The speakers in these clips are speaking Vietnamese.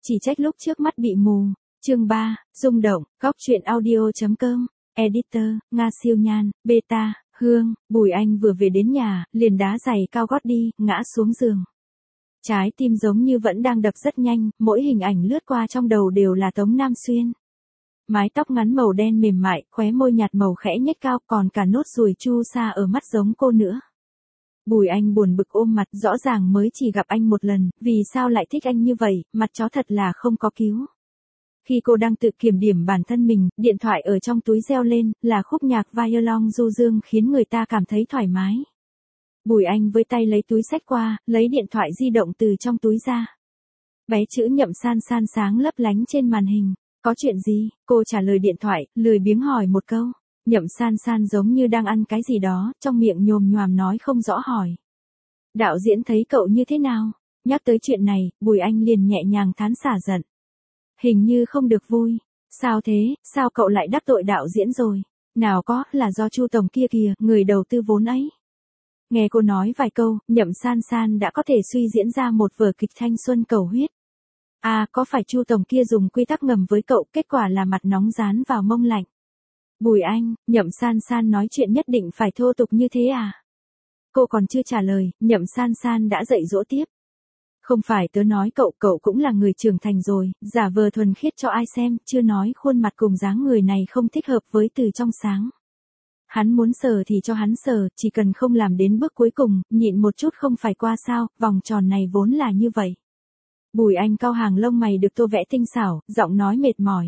Chỉ trách lúc trước mắt bị mù. Chương 3, rung động, góc truyện audio.com, editor, Nga Siêu Nhan, Beta, Hương, Bùi Anh vừa về đến nhà, liền đá giày cao gót đi, ngã xuống giường. Trái tim giống như vẫn đang đập rất nhanh, mỗi hình ảnh lướt qua trong đầu đều là Tống Nam Xuyên. Mái tóc ngắn màu đen mềm mại, khóe môi nhạt màu khẽ nhếch cao, còn cả nốt ruồi chu sa ở mắt giống cô nữa. Bùi Anh buồn bực ôm mặt, rõ ràng mới chỉ gặp anh một lần, vì sao lại thích anh như vậy, mặt chó thật là không có cứu. Khi cô đang tự kiểm điểm bản thân mình, điện thoại ở trong túi reo lên, là khúc nhạc violon du dương khiến người ta cảm thấy thoải mái. Bùi Anh với tay lấy túi xách qua, lấy điện thoại di động từ trong túi ra. Bé chữ Nhậm San San sáng lấp lánh trên màn hình. Có chuyện gì? Cô trả lời điện thoại, lười biếng hỏi một câu. Nhậm San San giống như đang ăn cái gì đó, trong miệng nhồm nhoàm nói không rõ hỏi. Đạo diễn thấy cậu như thế nào? Nhắc tới chuyện này, Bùi Anh liền nhẹ nhàng thán xả giận. Hình như không được vui. Sao thế, sao cậu lại đắc tội đạo diễn rồi? Nào có, là do Chu Tổng kia kìa, người đầu tư vốn ấy. Nghe cô nói vài câu, Nhậm San San đã có thể suy diễn ra một vở kịch thanh xuân cầu huyết. À, có phải Chu Tổng kia dùng quy tắc ngầm với cậu, kết quả là mặt nóng dán vào mông lạnh. Bùi Anh, Nhậm San San nói chuyện nhất định phải thô tục như thế à? Cô còn chưa trả lời, Nhậm San San đã dạy dỗ tiếp. Không phải tớ nói cậu cũng là người trưởng thành rồi, giả vờ thuần khiết cho ai xem, chưa nói khuôn mặt cùng dáng người này không thích hợp với từ trong sáng. Hắn muốn sờ thì cho hắn sờ, chỉ cần không làm đến bước cuối cùng, nhịn một chút không phải qua sao, vòng tròn này vốn là như vậy. Bùi Anh cau hàng lông mày được tô vẽ tinh xảo, giọng nói mệt mỏi.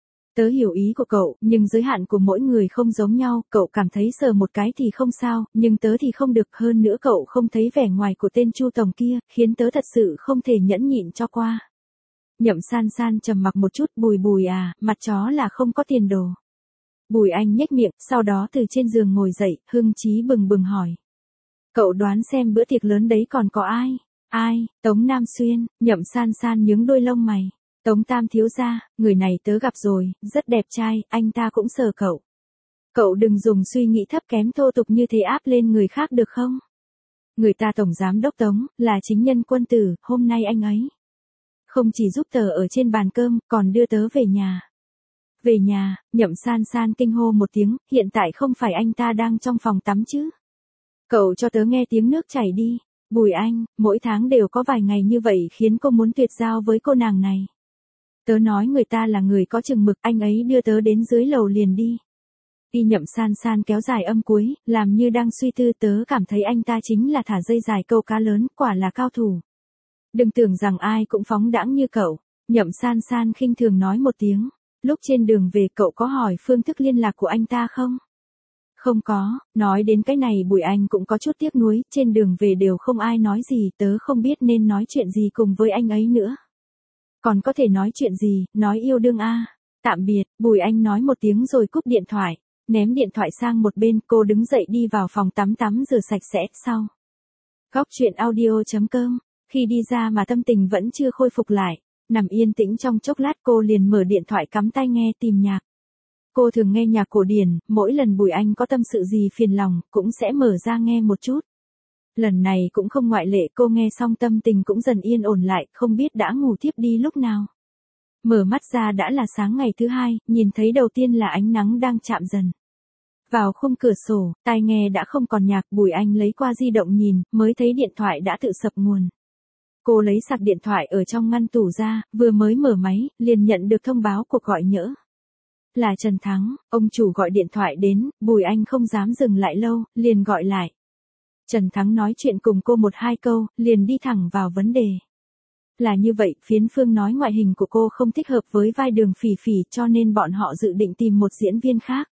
Tớ hiểu ý của cậu, nhưng giới hạn của mỗi người không giống nhau, cậu cảm thấy sờ một cái thì không sao, nhưng tớ thì không được, hơn nữa cậu không thấy vẻ ngoài của tên Chu Tổng kia, khiến tớ thật sự không thể nhẫn nhịn cho qua. Nhậm San San trầm mặc một chút, Bùi à, mặt chó là không có tiền đồ. Bùi Anh nhếch miệng, sau đó từ trên giường ngồi dậy, hưng chí bừng bừng hỏi. Cậu đoán xem bữa tiệc lớn đấy còn có ai? Ai? Tống Nam Xuyên. Nhậm San San nhướng đôi lông mày. Tống Tam thiếu gia, người này tớ gặp rồi, rất đẹp trai, anh ta cũng sờ cậu. Cậu đừng dùng suy nghĩ thấp kém thô tục như thế áp lên người khác được không? Người ta tổng giám đốc Tống, là chính nhân quân tử, hôm nay anh ấy không chỉ giúp tớ ở trên bàn cơm, còn đưa tớ về nhà. Về nhà, Nhậm San San kinh hô một tiếng, hiện tại không phải anh ta đang trong phòng tắm chứ? Cậu cho tớ nghe tiếng nước chảy đi. Bùi Anh, mỗi tháng đều có vài ngày như vậy khiến cô muốn tuyệt giao với cô nàng này. Tớ nói người ta là người có chừng mực, anh ấy đưa tớ đến dưới lầu liền đi. Y Nhậm San San kéo dài âm cuối, làm như đang suy tư, tớ cảm thấy anh ta chính là thả dây dài câu cá lớn, quả là cao thủ. Đừng tưởng rằng ai cũng phóng đãng như cậu. Nhậm San San khinh thường nói một tiếng. Lúc trên đường về cậu có hỏi phương thức liên lạc của anh ta không? Không có, nói đến cái này Bùi Anh cũng có chút tiếc nuối, trên đường về đều không ai nói gì, tớ không biết nên nói chuyện gì cùng với anh ấy nữa. Còn có thể nói chuyện gì, nói yêu đương a. Tạm biệt, Bùi Anh nói một tiếng rồi cúp điện thoại, ném điện thoại sang một bên, cô đứng dậy đi vào phòng tắm rửa sạch sẽ, sau. Góc truyện audio.com, khi đi ra mà tâm tình vẫn chưa khôi phục lại, nằm yên tĩnh trong chốc lát cô liền mở điện thoại cắm tai nghe tìm nhạc. Cô thường nghe nhạc cổ điển, mỗi lần Bùi Anh có tâm sự gì phiền lòng, cũng sẽ mở ra nghe một chút. Lần này cũng không ngoại lệ, cô nghe xong tâm tình cũng dần yên ổn lại, không biết đã ngủ thiếp đi lúc nào. Mở mắt ra đã là sáng ngày thứ hai, nhìn thấy đầu tiên là ánh nắng đang chạm dần vào khung cửa sổ, tai nghe đã không còn nhạc, Bùi Anh lấy qua di động nhìn, mới thấy điện thoại đã tự sập nguồn. Cô lấy sạc điện thoại ở trong ngăn tủ ra, vừa mới mở máy, liền nhận được thông báo cuộc gọi nhỡ. Là Trần Thắng, ông chủ gọi điện thoại đến, Bùi Anh không dám dừng lại lâu, liền gọi lại. Trần Thắng nói chuyện cùng cô một hai câu, liền đi thẳng vào vấn đề. Là như vậy, phiến phương nói ngoại hình của cô không thích hợp với vai Đường Phỉ Phỉ cho nên bọn họ dự định tìm một diễn viên khác.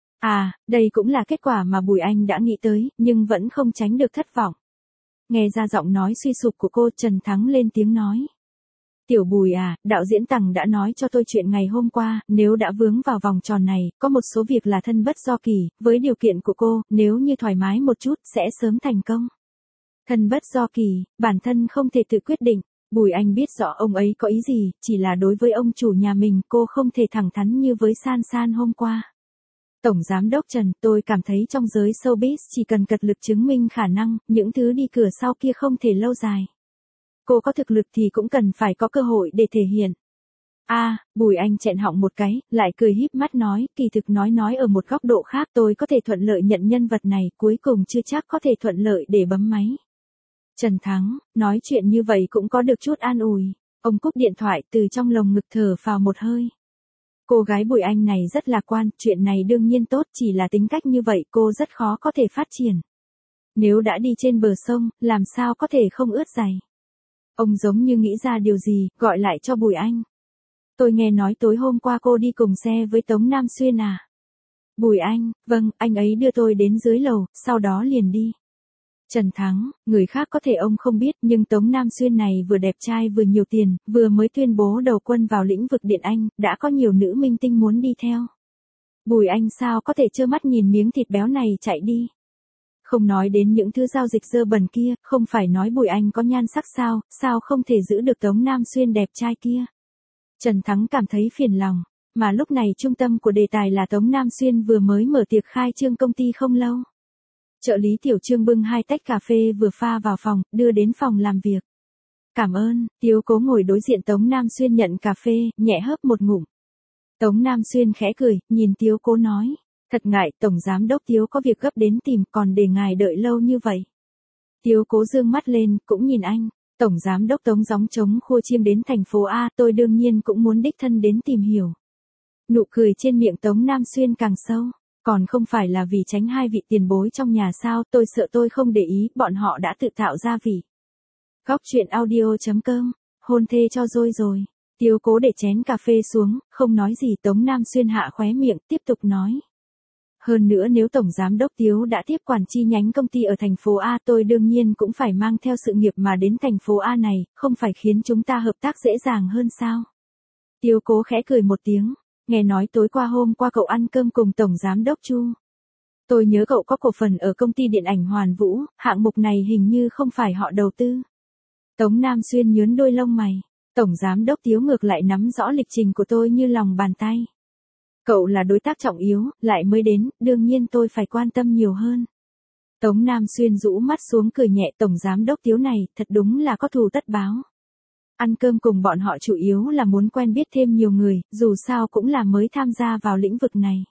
À, đây cũng là kết quả mà Bùi Anh đã nghĩ tới, nhưng vẫn không tránh được thất vọng. Nghe ra giọng nói suy sụp của cô, Trần Thắng lên tiếng nói. Tiểu Bùi à, đạo diễn Tằng đã nói cho tôi chuyện ngày hôm qua, nếu đã vướng vào vòng tròn này, có một số việc là thân bất do kỳ, với điều kiện của cô, nếu như thoải mái một chút, sẽ sớm thành công. Thân bất do kỳ, bản thân không thể tự quyết định. Bùi Anh biết rõ ông ấy có ý gì, chỉ là đối với ông chủ nhà mình, cô không thể thẳng thắn như với San San hôm qua. Tổng Giám đốc Trần, tôi cảm thấy trong giới showbiz chỉ cần cật lực chứng minh khả năng, những thứ đi cửa sau kia không thể lâu dài. cô có thực lực thì cũng cần phải có cơ hội để thể hiện. Bùi Anh chẹn họng một cái, lại cười híp mắt nói, kỳ thực nói ở một góc độ khác tôi có thể thuận lợi nhận nhân vật này, cuối cùng chưa chắc có thể thuận lợi để bấm máy. Trần Thắng, nói chuyện như vậy cũng có được chút an ủi. Ông cúp điện thoại từ trong lồng ngực thở phào một hơi. Cô gái Bùi Anh này rất lạc quan, chuyện này đương nhiên tốt, chỉ là tính cách như vậy cô rất khó có thể phát triển. Nếu đã đi trên bờ sông, làm sao có thể không ướt giày. Ông giống như nghĩ ra điều gì, gọi lại cho Bùi Anh. Tôi nghe nói tối hôm qua cô đi cùng xe với Tống Nam Xuyên à? Bùi Anh, vâng, anh ấy đưa tôi đến dưới lầu, sau đó liền đi. Trần Thắng, người khác có thể ông không biết nhưng Tống Nam Xuyên này vừa đẹp trai vừa nhiều tiền, vừa mới tuyên bố đầu quân vào lĩnh vực điện ảnh, đã có nhiều nữ minh tinh muốn đi theo. Bùi Anh sao có thể trơ mắt nhìn miếng thịt béo này chạy đi. Không nói đến những thứ giao dịch dơ bẩn kia, không phải nói Bùi Anh có nhan sắc sao không thể giữ được Tống Nam Xuyên đẹp trai kia. Trần Thắng cảm thấy phiền lòng, mà lúc này trung tâm của đề tài là Tống Nam Xuyên vừa mới mở tiệc khai trương công ty không lâu. Trợ lý Tiểu Trương bưng 2 tách cà phê vừa pha vào phòng, đưa đến phòng làm việc. Cảm ơn, Tiếu Cố ngồi đối diện Tống Nam Xuyên nhận cà phê, nhẹ hớp một ngụm. Tống Nam Xuyên khẽ cười, nhìn Tiếu Cố nói, thật ngại Tổng Giám Đốc Tiếu có việc gấp đến tìm còn để ngài đợi lâu như vậy. Tiếu Cố dương mắt lên, cũng nhìn anh, Tổng Giám Đốc Tống gióng trống khua chiêng đến thành phố A, tôi đương nhiên cũng muốn đích thân đến tìm hiểu. Nụ cười trên miệng Tống Nam Xuyên càng sâu. Còn không phải là vì tránh hai vị tiền bối trong nhà sao, tôi sợ tôi không để ý, bọn họ đã tự tạo ra vị. Góc truyện audio.com, hôn thê cho rồi. Tiếu Cố để chén cà phê xuống, không nói gì. Tống Nam Xuyên hạ khóe miệng, tiếp tục nói. Hơn nữa nếu Tổng Giám Đốc Tiếu đã tiếp quản chi nhánh công ty ở thành phố A, tôi đương nhiên cũng phải mang theo sự nghiệp mà đến thành phố A này, không phải khiến chúng ta hợp tác dễ dàng hơn sao? Tiếu Cố khẽ cười một tiếng. Nghe nói tối qua hôm qua cậu ăn cơm cùng Tổng Giám Đốc Chu. Tôi nhớ cậu có cổ phần ở công ty điện ảnh Hoàn Vũ, hạng mục này hình như không phải họ đầu tư. Tống Nam Xuyên nhướng đôi lông mày. Tổng Giám Đốc Tiếu ngược lại nắm rõ lịch trình của tôi như lòng bàn tay. Cậu là đối tác trọng yếu, lại mới đến, đương nhiên tôi phải quan tâm nhiều hơn. Tống Nam Xuyên rũ mắt xuống cười nhẹ. Tổng Giám Đốc Tiếu này, thật đúng là có thù tất báo. Ăn cơm cùng bọn họ chủ yếu là muốn quen biết thêm nhiều người, dù sao cũng là mới tham gia vào lĩnh vực này.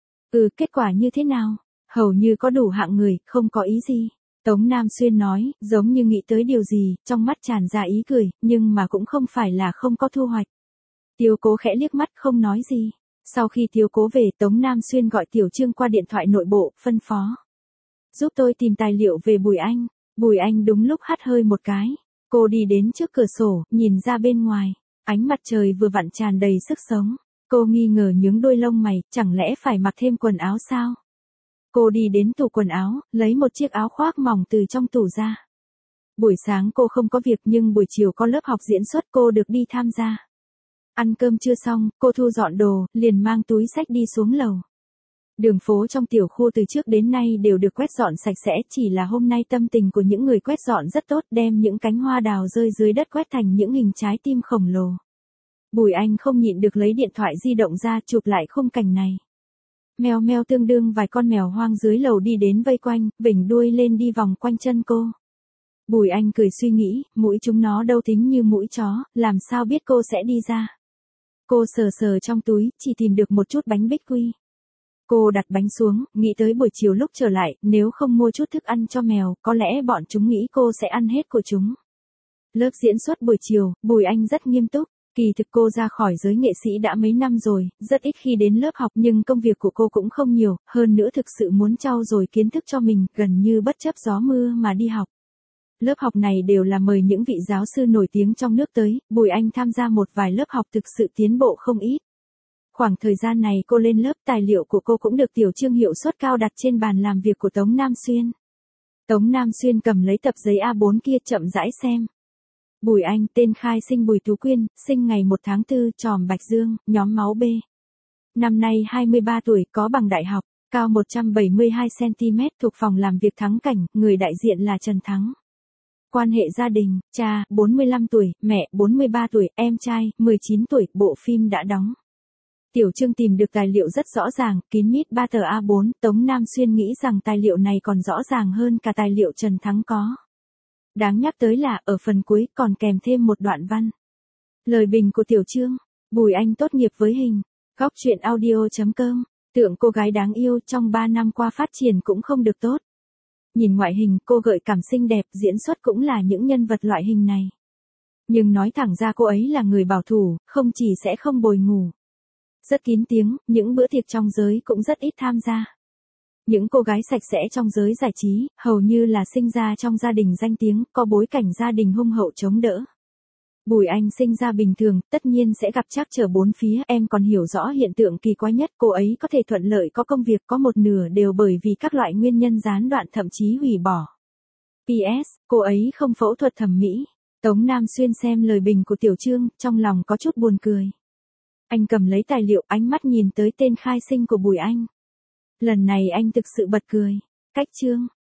Kết quả như thế nào? Hầu như có đủ hạng người, không có ý gì. Tống Nam Xuyên nói, giống như nghĩ tới điều gì, trong mắt tràn ra ý cười, nhưng mà cũng không phải là không có thu hoạch. Tiếu Cố khẽ liếc mắt không nói gì. Sau khi Tiếu Cố về, Tống Nam Xuyên gọi Tiểu Trương qua điện thoại nội bộ, phân phó. Giúp tôi tìm tài liệu về Bùi Anh. Bùi Anh đúng lúc hắt hơi một cái. Cô đi đến trước cửa sổ, nhìn ra bên ngoài. Ánh mặt trời vừa vặn tràn đầy sức sống. Cô nghi ngờ nhướng đôi lông mày, chẳng lẽ phải mặc thêm quần áo sao? Cô đi đến tủ quần áo, lấy một chiếc áo khoác mỏng từ trong tủ ra. Buổi sáng cô không có việc nhưng buổi chiều có lớp học diễn xuất cô được đi tham gia. Ăn cơm chưa xong, cô thu dọn đồ, liền mang túi xách đi xuống lầu. Đường phố trong tiểu khu từ trước đến nay đều được quét dọn sạch sẽ, chỉ là hôm nay tâm tình của những người quét dọn rất tốt, đem những cánh hoa đào rơi dưới đất quét thành những hình trái tim khổng lồ. Bùi Anh không nhịn được lấy điện thoại di động ra chụp lại khung cảnh này. Mèo meo tương đương vài con mèo hoang dưới lầu đi đến vây quanh, vểnh đuôi lên đi vòng quanh chân cô. Bùi Anh cười suy nghĩ, mũi chúng nó đâu tính như mũi chó, làm sao biết cô sẽ đi ra. Cô sờ sờ trong túi, chỉ tìm được một chút bánh bích quy. Cô đặt bánh xuống, nghĩ tới buổi chiều lúc trở lại, nếu không mua chút thức ăn cho mèo, có lẽ bọn chúng nghĩ cô sẽ ăn hết của chúng. Lớp diễn xuất buổi chiều, Bùi Anh rất nghiêm túc. Kỳ thực cô ra khỏi giới nghệ sĩ đã mấy năm rồi, rất ít khi đến lớp học nhưng công việc của cô cũng không nhiều, hơn nữa thực sự muốn trau dồi kiến thức cho mình, gần như bất chấp gió mưa mà đi học. Lớp học này đều là mời những vị giáo sư nổi tiếng trong nước tới, Bùi Anh tham gia một vài lớp học thực sự tiến bộ không ít. Khoảng thời gian này cô lên lớp, tài liệu của cô cũng được Tiểu Trương hiệu suất cao đặt trên bàn làm việc của Tống Nam Xuyên. Tống Nam Xuyên cầm lấy tập giấy A4 kia chậm rãi xem. Bùi Anh, tên khai sinh Bùi Tú Quyên, sinh ngày 1 tháng 4, tròm Bạch Dương, nhóm máu B. Năm nay 23 tuổi, có bằng đại học, cao 172cm, thuộc phòng làm việc Thắng Cảnh, người đại diện là Trần Thắng. Quan hệ gia đình, cha, 45 tuổi, mẹ, 43 tuổi, em trai, 19 tuổi, bộ phim đã đóng. Tiểu Trương tìm được tài liệu rất rõ ràng, kín mít 3 tờ A4, Tống Nam Xuyên nghĩ rằng tài liệu này còn rõ ràng hơn cả tài liệu Trần Thắng có. Đáng nhắc tới là, ở phần cuối còn kèm thêm một đoạn văn. Lời bình của tiểu chương, Bùi Anh tốt nghiệp với hình. Góc truyện audio.com, tượng cô gái đáng yêu trong 3 năm qua phát triển cũng không được tốt. Nhìn ngoại hình cô gợi cảm xinh đẹp, diễn xuất cũng là những nhân vật loại hình này. Nhưng nói thẳng ra cô ấy là người bảo thủ, không chỉ sẽ không bồi ngủ. Rất kín tiếng, những bữa tiệc trong giới cũng rất ít tham gia. Những cô gái sạch sẽ trong giới giải trí, hầu như là sinh ra trong gia đình danh tiếng, có bối cảnh gia đình hung hậu chống đỡ. Bùi Anh sinh ra bình thường, tất nhiên sẽ gặp trắc trở bốn phía, em còn hiểu rõ hiện tượng kỳ quái nhất, cô ấy có thể thuận lợi có công việc, có một nửa đều bởi vì các loại nguyên nhân gián đoạn thậm chí hủy bỏ. PS, cô ấy không phẫu thuật thẩm mỹ. Tống Nam Xuyên xem lời bình của tiểu chương, trong lòng có chút buồn cười. Anh cầm lấy tài liệu, ánh mắt nhìn tới tên khai sinh của Bùi Anh. Lần này anh thực sự bật cười. Cách chương.